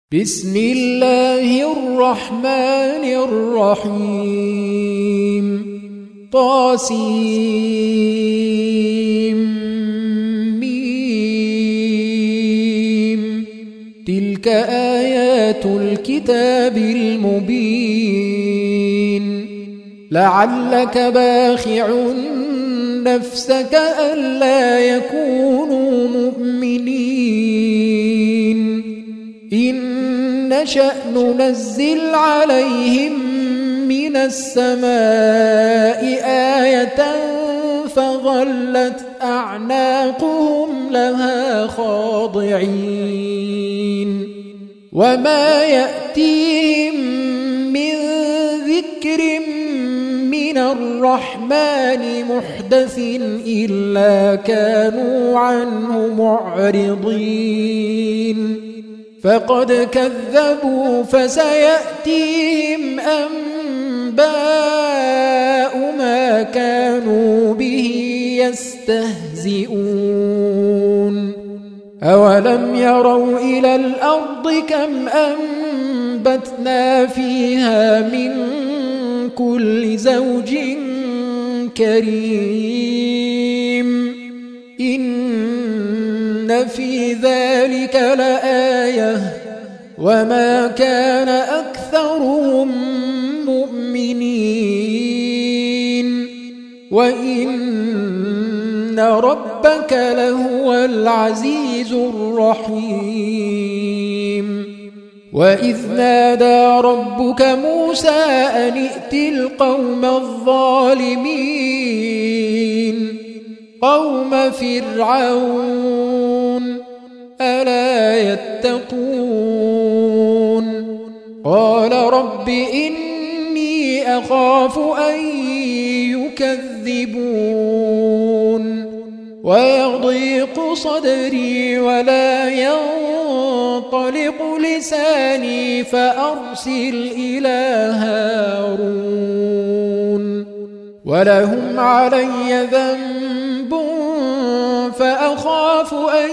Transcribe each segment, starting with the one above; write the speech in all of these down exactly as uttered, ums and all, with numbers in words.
بسم الله الرحمن الرحيم طاسيم ميم تلك آيات الكتاب المبين لعلك باخع نفسك ألا يكونوا مؤمنين إن نشأ ننزل عليهم من السماء آية فظلت أعناقهم لها خاضعين وما يأتيهم من ذكر من الرحمن محدث إلا كانوا عنه معرضين فقد كذبوا فسيأتيهم أنباء ما كانوا به يستهزئون أولم يروا إلى الأرض كم أنبتنا فيها من كل زوج كريم إن في ذلك لآية وما كان أكثرهم مؤمنين وإن ربك لهو العزيز الرحيم وإذ نادى ربك موسى أن ائت القوم الظالمين قوم فرعون ألا يتقون قال رب إني أخاف أن يكذبون ويضيق صدري ولا ينطلق لساني فأرسل إلى هارون ولهم علي ذنب فأخاف أن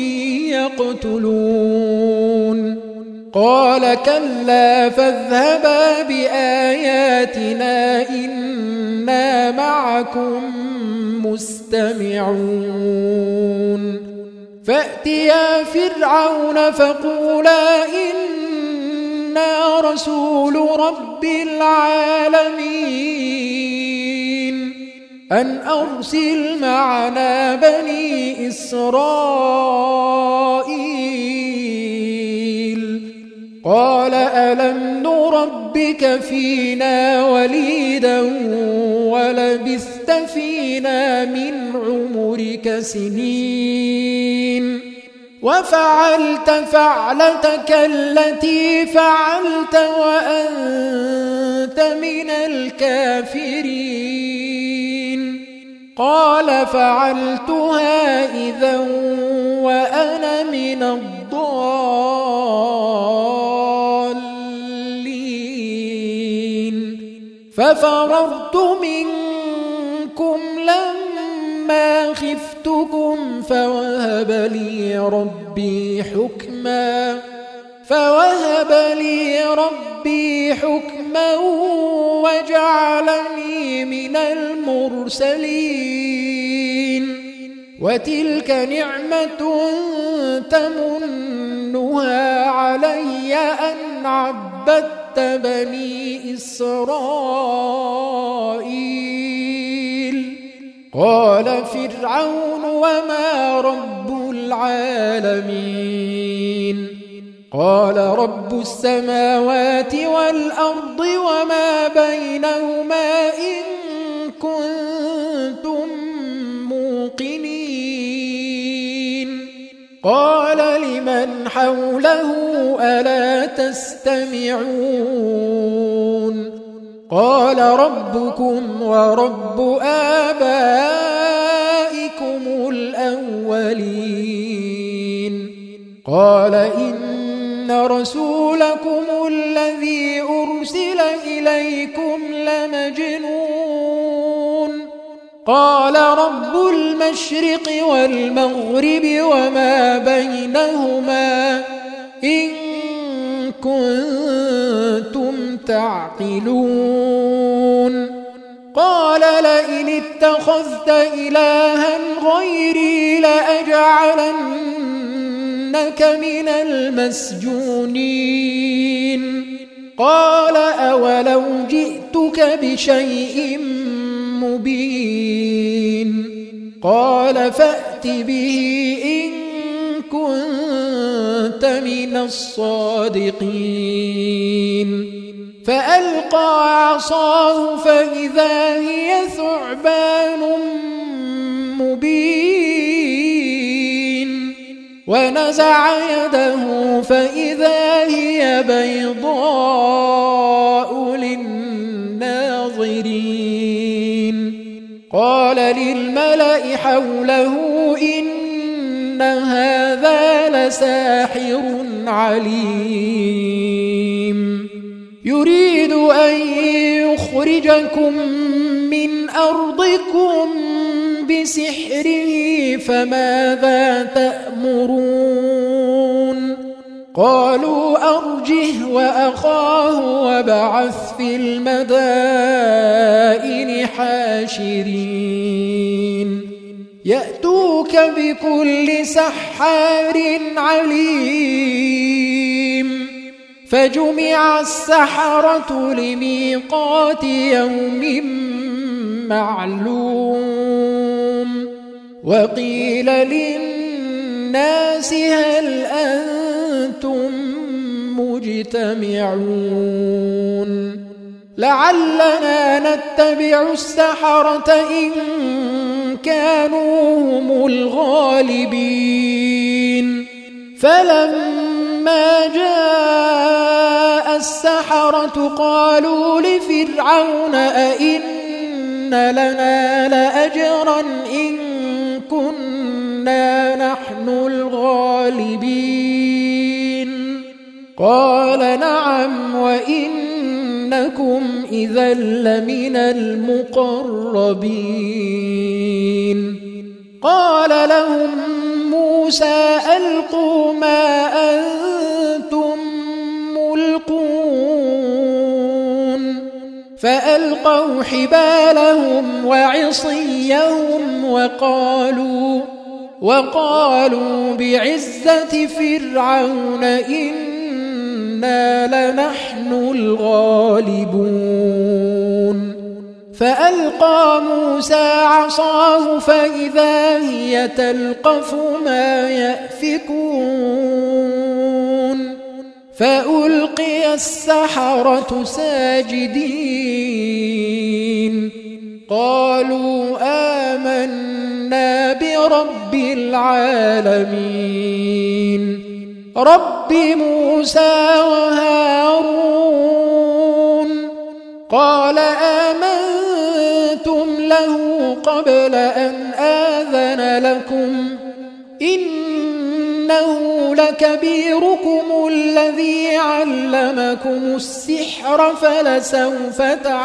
يقتلون قال كلا فاذهبا بآياتنا إنا معكم مستمعون فأتيا فرعون فقولا إنا رسول رب العالمين أن أرسل معنا بني إسرائيل قال ألم نربك فينا وليدا ولبثت فينا من عمرك سنين وفعلت فعلتك التي فعلت وأنت من الكافرين قال فعلتها إذا وأنا من الضالين ففررت منكم لما خفتكم فوهب لي ربي حكما فوهب لي ربي حكما وجعلني من المرسلين وتلك نعمة تمنها علي أن عبدت بني إسرائيل قال فرعون وما رب العالمين قال رب السماوات والأرض وما بينهما إن كنتم موقنين قال لمن حوله ألا تستمعون قال ربكم ورب آبائكم الأولين قال إن رسولكم الذي أرسل إليكم لمجنون قال رب المشرق والمغرب وما بينهما إن كنتم تعقلون قال لئن اتخذت إلها غيري لأجعلنك من المسجونين قال أولو جئتك بشيء مبين قال فأت به إن كنت من الصادقين فألقى عصاه فإذا هي ثعبان مبين ونزع يده فإذا هي بيضاء للناظرين قال للملأ حوله إن هذا لساحر عليم يريد أن يخرجكم من أرضكم بسحره فماذا تأمرون قالوا أرجه وأخاه وابعث في المدائن حاشرين يأتوك بكل سحار عليم فجمع السحرة لميقات يوم معلوم وقيل للناس هل أنتم مجتمعون لعلنا نتبع السحرة إن كانوا هم الغالبين فلما جاء السحرة قالوا لفرعون أئن لنا لأجرا إن كنا نحن الغالبين قال نعم وإنكم إذا لمن المقربين قال لهم موسى ألقوا ما أنتم ملقون فألقوا حبالهم وعصيهم وقالوا وقالوا بعزة فرعون إنا لنحن الغالبون فألقى موسى عصاه فإذا هي تلقف ما يأفكون فألقي السحرة ساجدين قالوا آمنا برب العالمين رب موسى وهارون قال آمنتم له قبل أن آذن لكم إنه لكبيركم الذي علمكم السحر فلسوف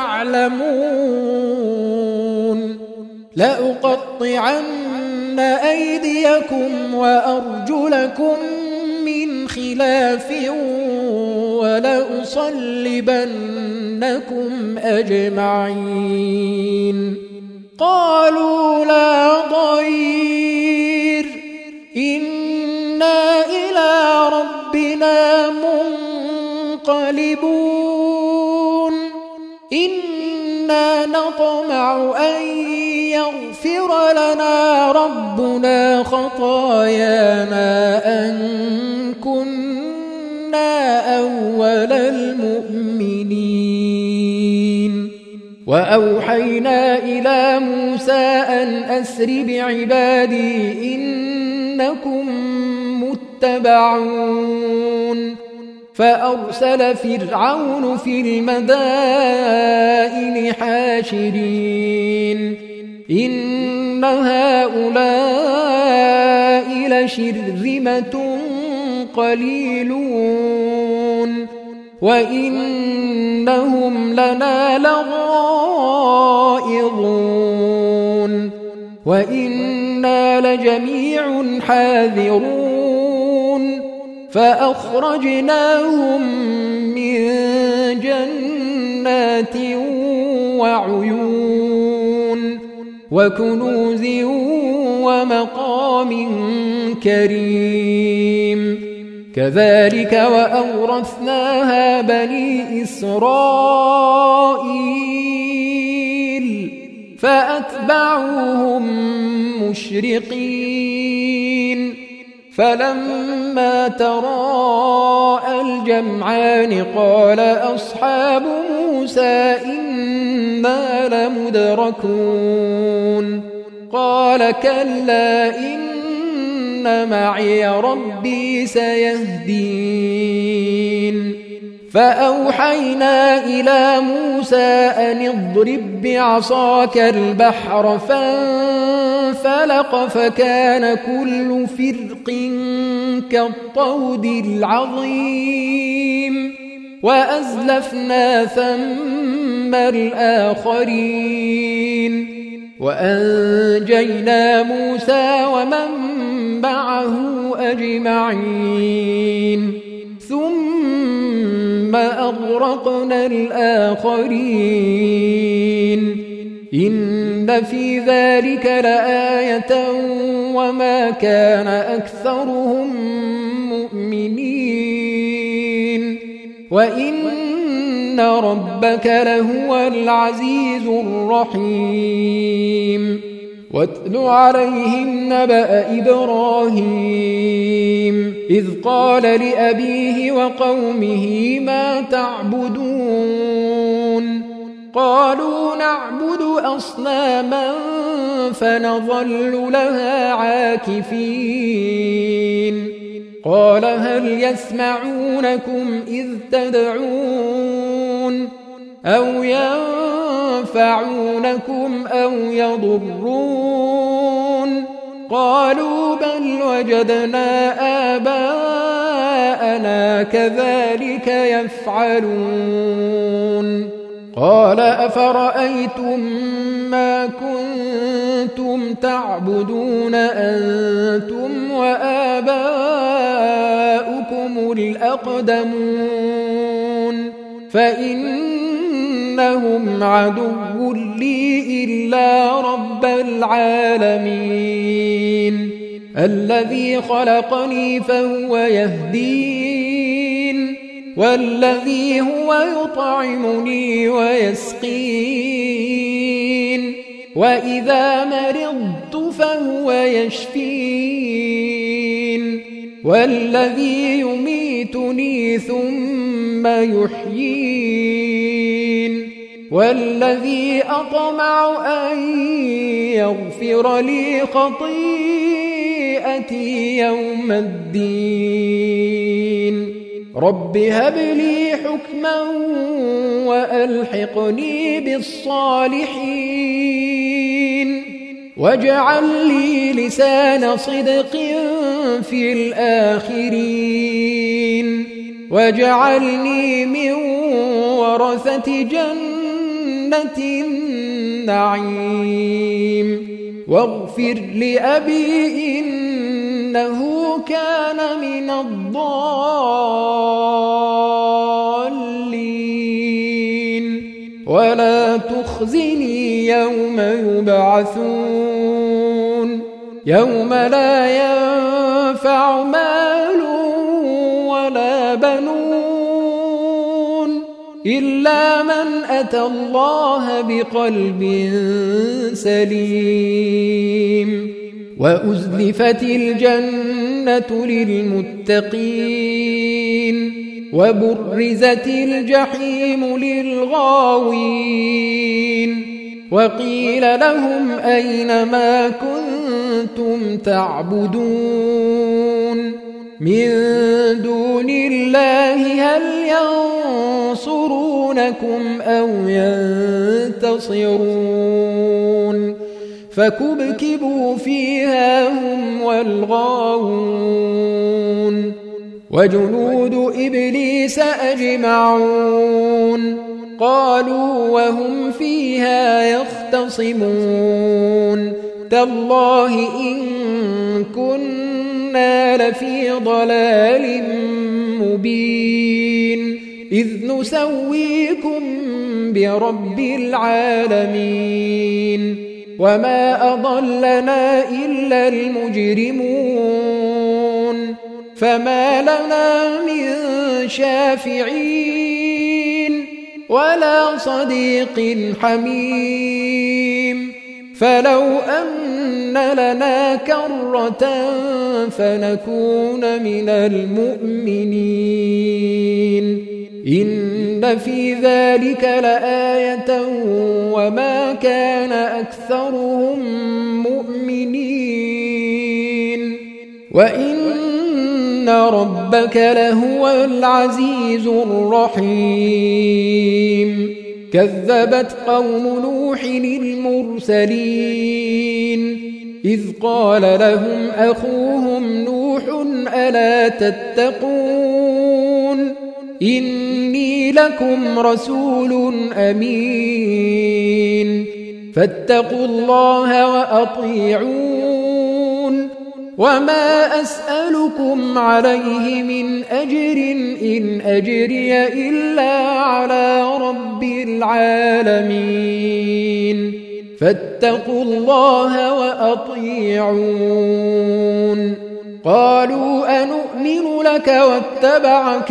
تعلمون لأقطعن أيديكم وأرجلكم من خلاف ولأصلبنكم أجمعين قالوا لا ضير إنا إلى ربنا منقلبون إنا نطمع أن يغفر لنا ربنا خطايانا أن كنا أول المؤمنين وأوحينا إلى موسى أن أسر بعبادي إنكم متبعون فأرسل فرعون في المدائن حاشرين إن هؤلاء لشرذمة قليلون وإنهم لنا لغائظون وإنا لجميع حاذرون فأخرجناهم من جنات وعيون وكنوز ومقام كريم كذلك وأورثناها بني إسرائيل فأتبعوهم مشرقين فلما تراءى الجمعان قال أصحاب موسى إنا لمدركون قال كلا إن معي ربي سيهدين فأوحينا إلى موسى أن اضرب بعصاك البحر فانفلق فكان كل فرق كالطود العظيم وأزلفنا ثم الآخرين وأنجينا موسى ومن معه أجمعين ثم أغرقنا الآخرين إن في ذلك لآية وما كان أكثرهم مؤمنين وإن ربك لهو العزيز الرحيم واتل عليهم نبأ إبراهيم إذ قال لأبيه وقومه ما تعبدون قالوا نعبد أصناما فنظل لها عاكفين قال هل يسمعونكم إذ تدعون أو ينفعونكم أو يضرون قالوا بل وجدنا آباءنا كذلك يفعلون قال أفرأيتم ما كنتم تعبدون أنتم وآباؤكم الأقدمون فإنهم عدو لي إلا رب العالمين الذي خلقني فهو يهدين والذي هو يطعمني ويسقين وإذا مرضت فهو يشفين والذي يميتني ثم يحيين والذي أطمع أن يغفر لي خطيئتي يوم الدين رب هب لي حكما وألحقني بالصالحين واجعل لي لسان صدق في الآخرين واجعلني من ورثة جنة النعيم واغفر لأبي إنه كان من الضالين ولا تخزني يوم يبعثون يوم لا ينفع مال ولا بنون إلا من أتى الله بقلب سليم وأزلفت الجنة للمتقين وبرزت الجحيم للغاوين وقيل لهم أين ما كنتم تعبدون من دون الله هل ينصرونكم أو ينتصرون فكبكبوا فيها هم والغاوون وجنود إبليس أجمعون قالوا وهم فيها يختصمون تالله إن كنا إنا لفي ضلال مبين إذ نسويكم برب العالمين وما أضلنا إلا المجرمون فما لنا من شافعين ولا صديق حميم فلو أن لنا كرة فنكون من المؤمنين إن في ذلك لآية وما كان أكثرهم مؤمنين وإن ربك لهو العزيز الرحيم كذبت قوم نوح المرسلين إذ قال لهم أخوهم نوح ألا تتقون إني لكم رسول أمين فاتقوا الله وأطيعون وما أسألكم عليه من أجر إن أجري إلا على رب العالمين فاتقوا الله وأطيعون قالوا أنؤمن لك واتبعك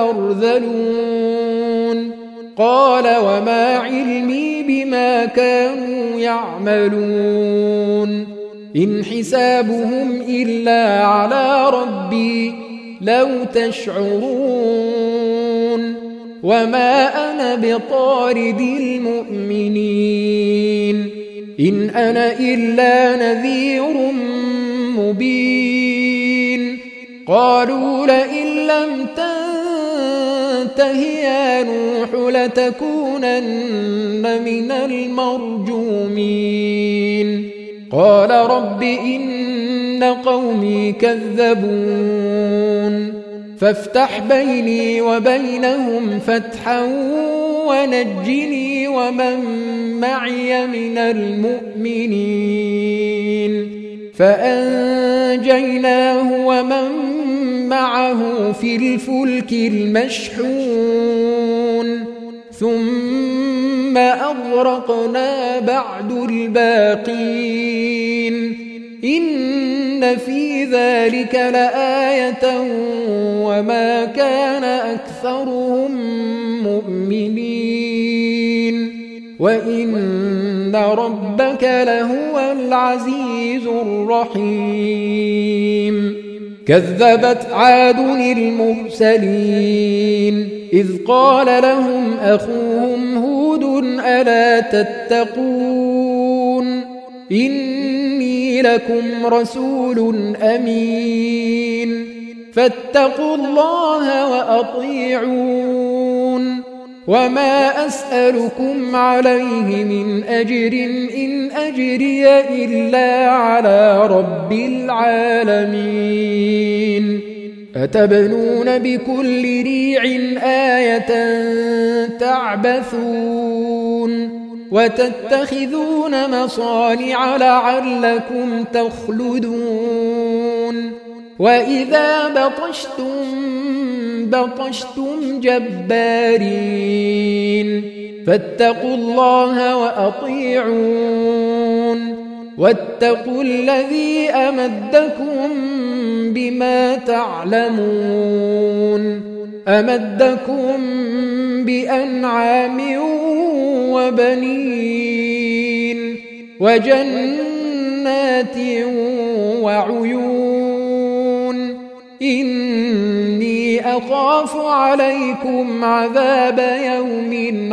الأرذلون قال وما علمي بما كانوا يعملون إن حسابهم إلا على ربي لو تشعرون وما أنا بطارد المؤمنين إن أنا إلا نذير مبين قالوا لئن لم تنته يا نوح لتكونن من المرجومين قال رب إن قومي كذبون فافتح بيني وبينهم فتحا ونجني ومن معي من المؤمنين فأنجيناه ومن معه في الفلك المشحون ثم أغرقنا بعد الباقين إن في ذلك لآية وما كان أكثرهم مؤمنين وإن ربك لهو العزيز الرحيم كذبت عاد المرسلين إذ قال لهم أخوهم هود ألا تتقون إني لكم رسول أمين فاتقوا الله وأطيعون وما أسألكم عليه من أجر إن أجري إلا على رب العالمين أتبنون بكل ريع آية تعبثون وتتخذون مصانع لعلكم تخلدون وإذا بطشتم بطشتم جبارين فاتقوا الله وأطيعون واتقوا الذي أمدكم بما تعلمون أمدكم بأنعام وبنين وجنات وعيون إني أخاف عليكم عذاب يوم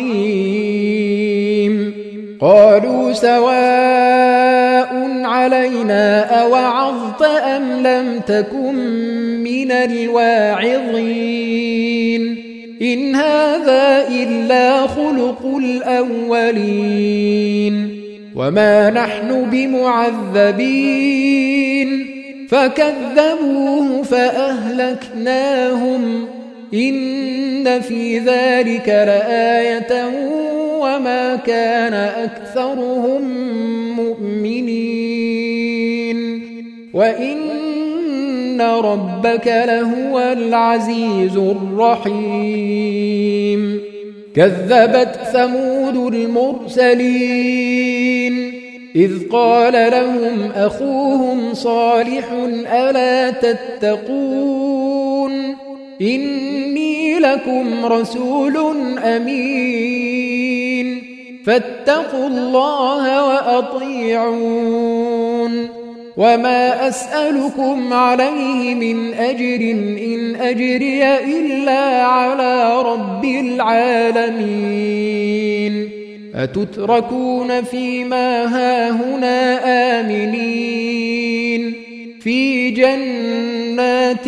عظيم قالوا سواء علينا أوعظت أم لم تكن من الواعظين إن هذا إلا خلق الأولين وما نحن بمعذبين فكذبوه فأهلكناهم إن في ذلك لآية وما كان أكثرهم مؤمنين وإن ربك لهو العزيز الرحيم كذبت ثمود المرسلين إذ قال لهم أخوهم صالح ألا تتقون إني لكم رسول أمين فاتقوا الله وأطيعون وما أسألكم عليه من أجر إن أجري إلا على رب العالمين أتتركون فيما هاهنا آمنين في جنات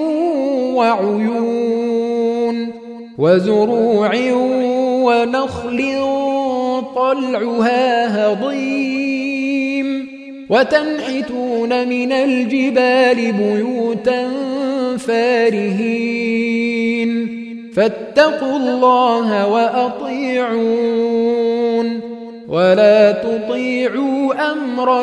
وعيون وزروع ونخل طلعها هضيم وتنحتون من الجبال بيوتا فارهين فاتقوا الله وأطيعون ولا تطيعوا أمر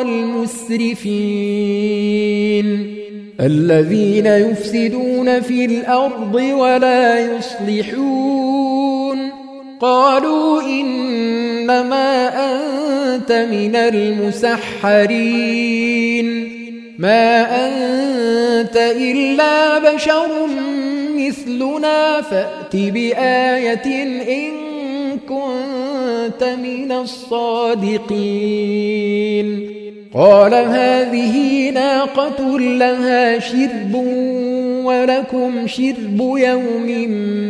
المسرفين الذين يفسدون في الأرض ولا يصلحون قالوا إنما أنت من المسحرين ما أنت إلا بشر مثلنا فأت بآية إن كنت من الصادقين قال هذه ناقة لها شرب ولكم شرب يوم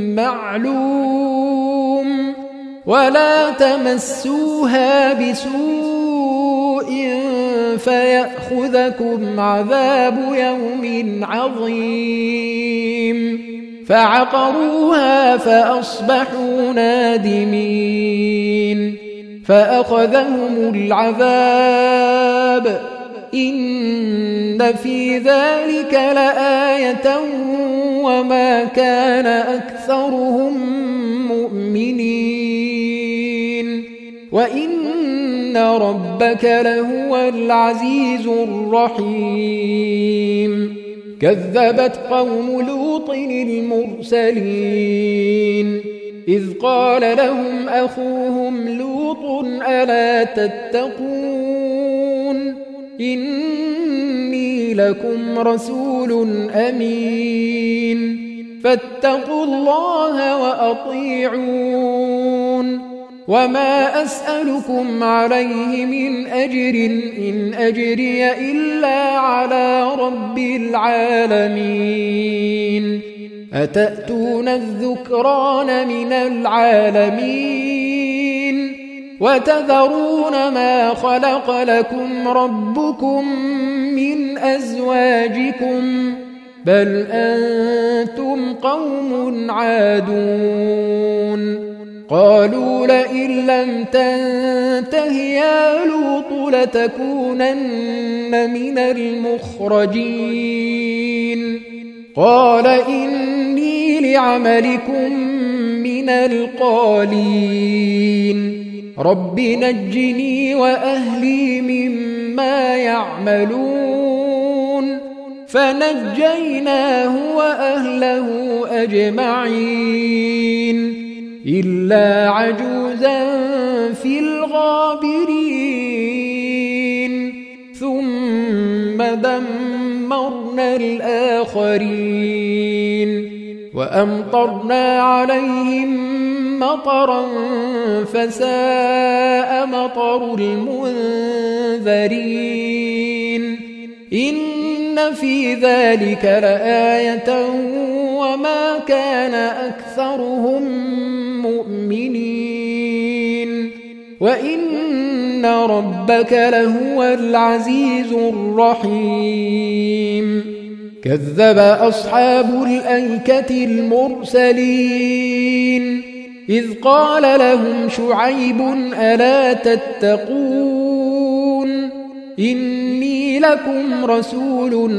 معلوم ولا تمسوها بسوء فيأخذكم عذاب يوم عظيم فعقروها فأصبحوا نادمين فأخذهم العذاب إن في ذلك لآية وما كان أكثرهم مؤمنين وإن ربك لهو العزيز الرحيم كذبت قوم لوط المرسلين إذ قال لهم أخوهم لوط ألا تتقون إني لكم رسول أمين فاتقوا الله وأطيعون وما أسألكم عليه من أجر إن أجري إلا على رب العالمين أتأتون الذكران من العالمين وتذرون ما خلق لكم ربكم من أزواجكم بل أنتم قوم عادون قالوا لئن لم تنته يا لوط لتكونن من المخرجين قال إني لعملكم من القالين رب نجني وأهلي مما يعملون فنجيناه وأهله أجمعين إلا عجوزا في الغابرين ثم دمرنا الآخرين وأمطرنا عليهم مطرا فساء مطر المنذرين إن في ذلك لآية وما كان أكثرهم مؤمنين وإن ربك لهو العزيز الرحيم كذب أصحاب الأيكة المرسلين إذ قال لهم شعيب ألا تتقون إني لكم رسول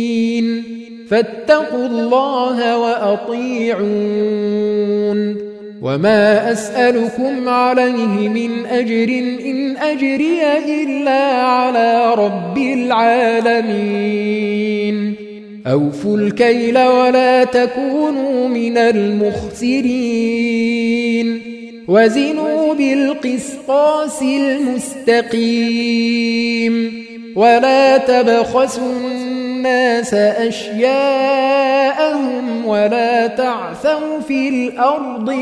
أمين فاتقوا الله وأطيعون وما أسألكم عليه من أجر إن أجري إلا على رب العالمين أوفوا الكيل ولا تكونوا من المخسرين وزنوا بالقسطاس المستقيم ولا تبخسوا الناس أشياءهم ولا تعثوا في الأرض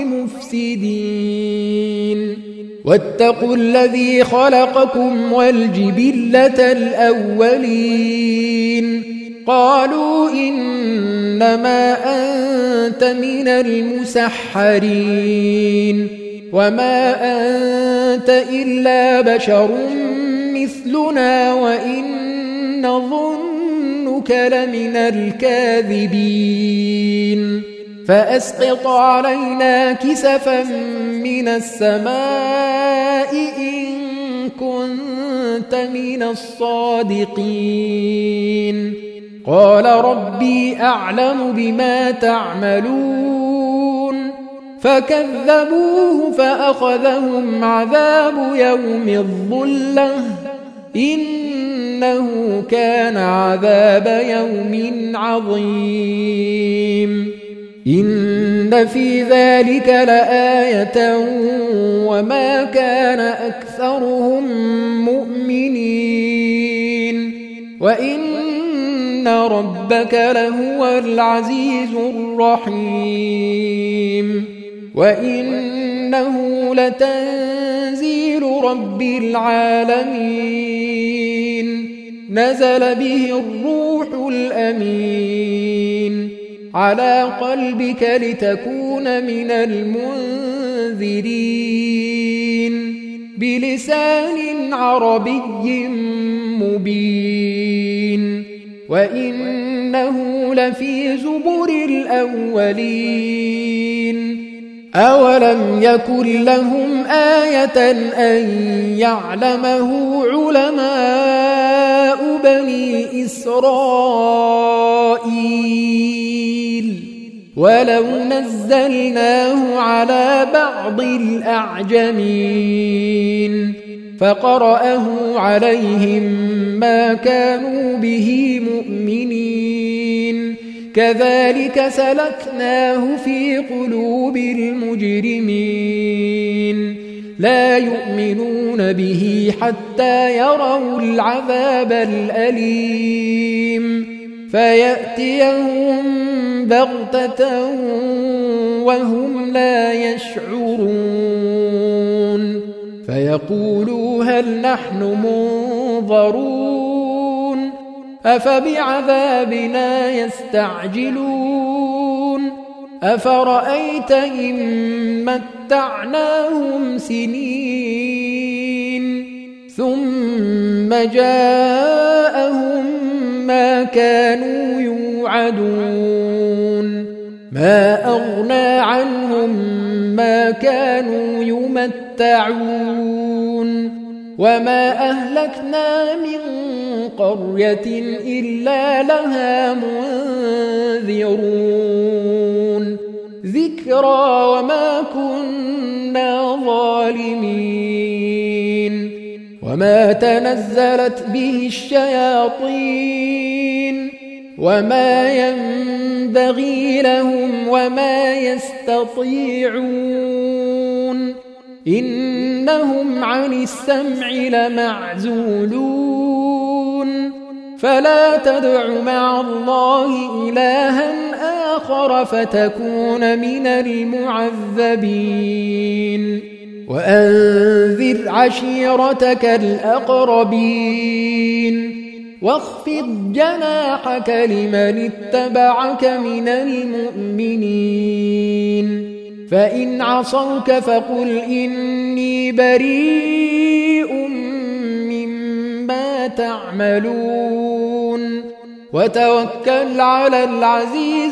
مفسدين واتقوا الذي خلقكم والجبلة الأولين قالوا إنما أنت من المسحرين وما أنت إلا بشر مثلنا وإن نظنك لمن الكاذبين فأسقط علينا كسفا من السماء إن كنت من الصادقين قال ربي أعلم بما تعملون فكذبوه فأخذهم عذاب يوم الظلة إنه كان عذاب يوم عظيم إن في ذلك لآية وما كان أكثرهم مؤمنين وإن ربك لهو العزيز الرحيم وإنه لتنزيل رب العالمين نزل به الروح الأمين على قلبك لتكون من المنذرين بلسان عربي مبين وإنه لفي زبر الأولين أولم يكن لهم آية أن يعلمه علماء بني إسرائيل ولو نزلناه على بعض الأعجمين فقرأه عليهم ما كانوا به مؤمنين كذلك سلكناه في قلوب المجرمين لا يؤمنون به حتى يروا العذاب الأليم فيأتيهم بغتة وهم لا يشعرون فيقولوا هل نحن منظرون أفبعذابنا يستعجلون أفرأيت إن متعناهم سنين ثم جاءهم ما كانوا يوعدون ما أغنى عنهم ما كانوا يمتعون وما أهلكنا من قرية إلا لها منذرون ذكرى وما كنا ظالمين وما تنزلت به الشياطين وما ينبغي لهم وما يستطيعون إنهم عن السمع لمعزولون فلا تدع مع الله إلها آخر فتكون من المعذبين وأنذر عشيرتك الأقربين واخفض جناحك لمن اتبعك من المؤمنين فإن عصوك فقل إني بريء مما تعملون وتوكل على العزيز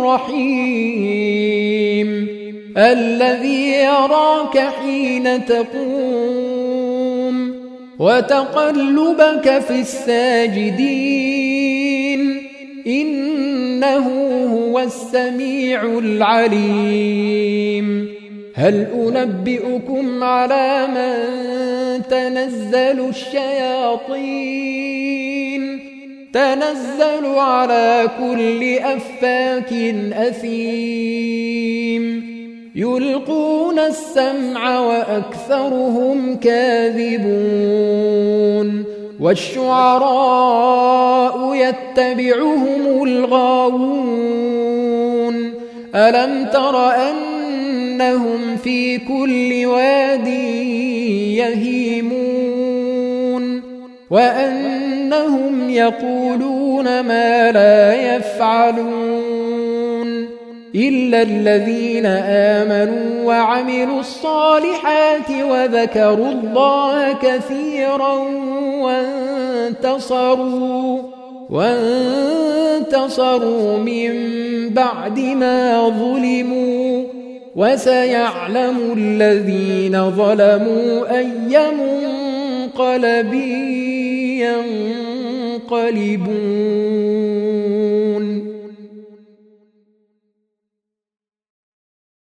الرحيم الذي يراك حين تقوم وتقلبك في الساجدين إنه هو السميع العليم هل أنبئكم على من تنزل الشياطين تنزل على كل أفاك أثيم يلقون السمع وأكثرهم كاذبون والشعراء يتبعهم الغاوون ألم تر أنهم في كل واد يهيمون وأنهم يقولون ما لا يفعلون إلا الذين آمنوا وعملوا الصالحات وذكروا الله كثيرا وانتصروا وانتصروا من بعد ما ظلموا وسيعلم الذين ظلموا أي منقلب ينقلبون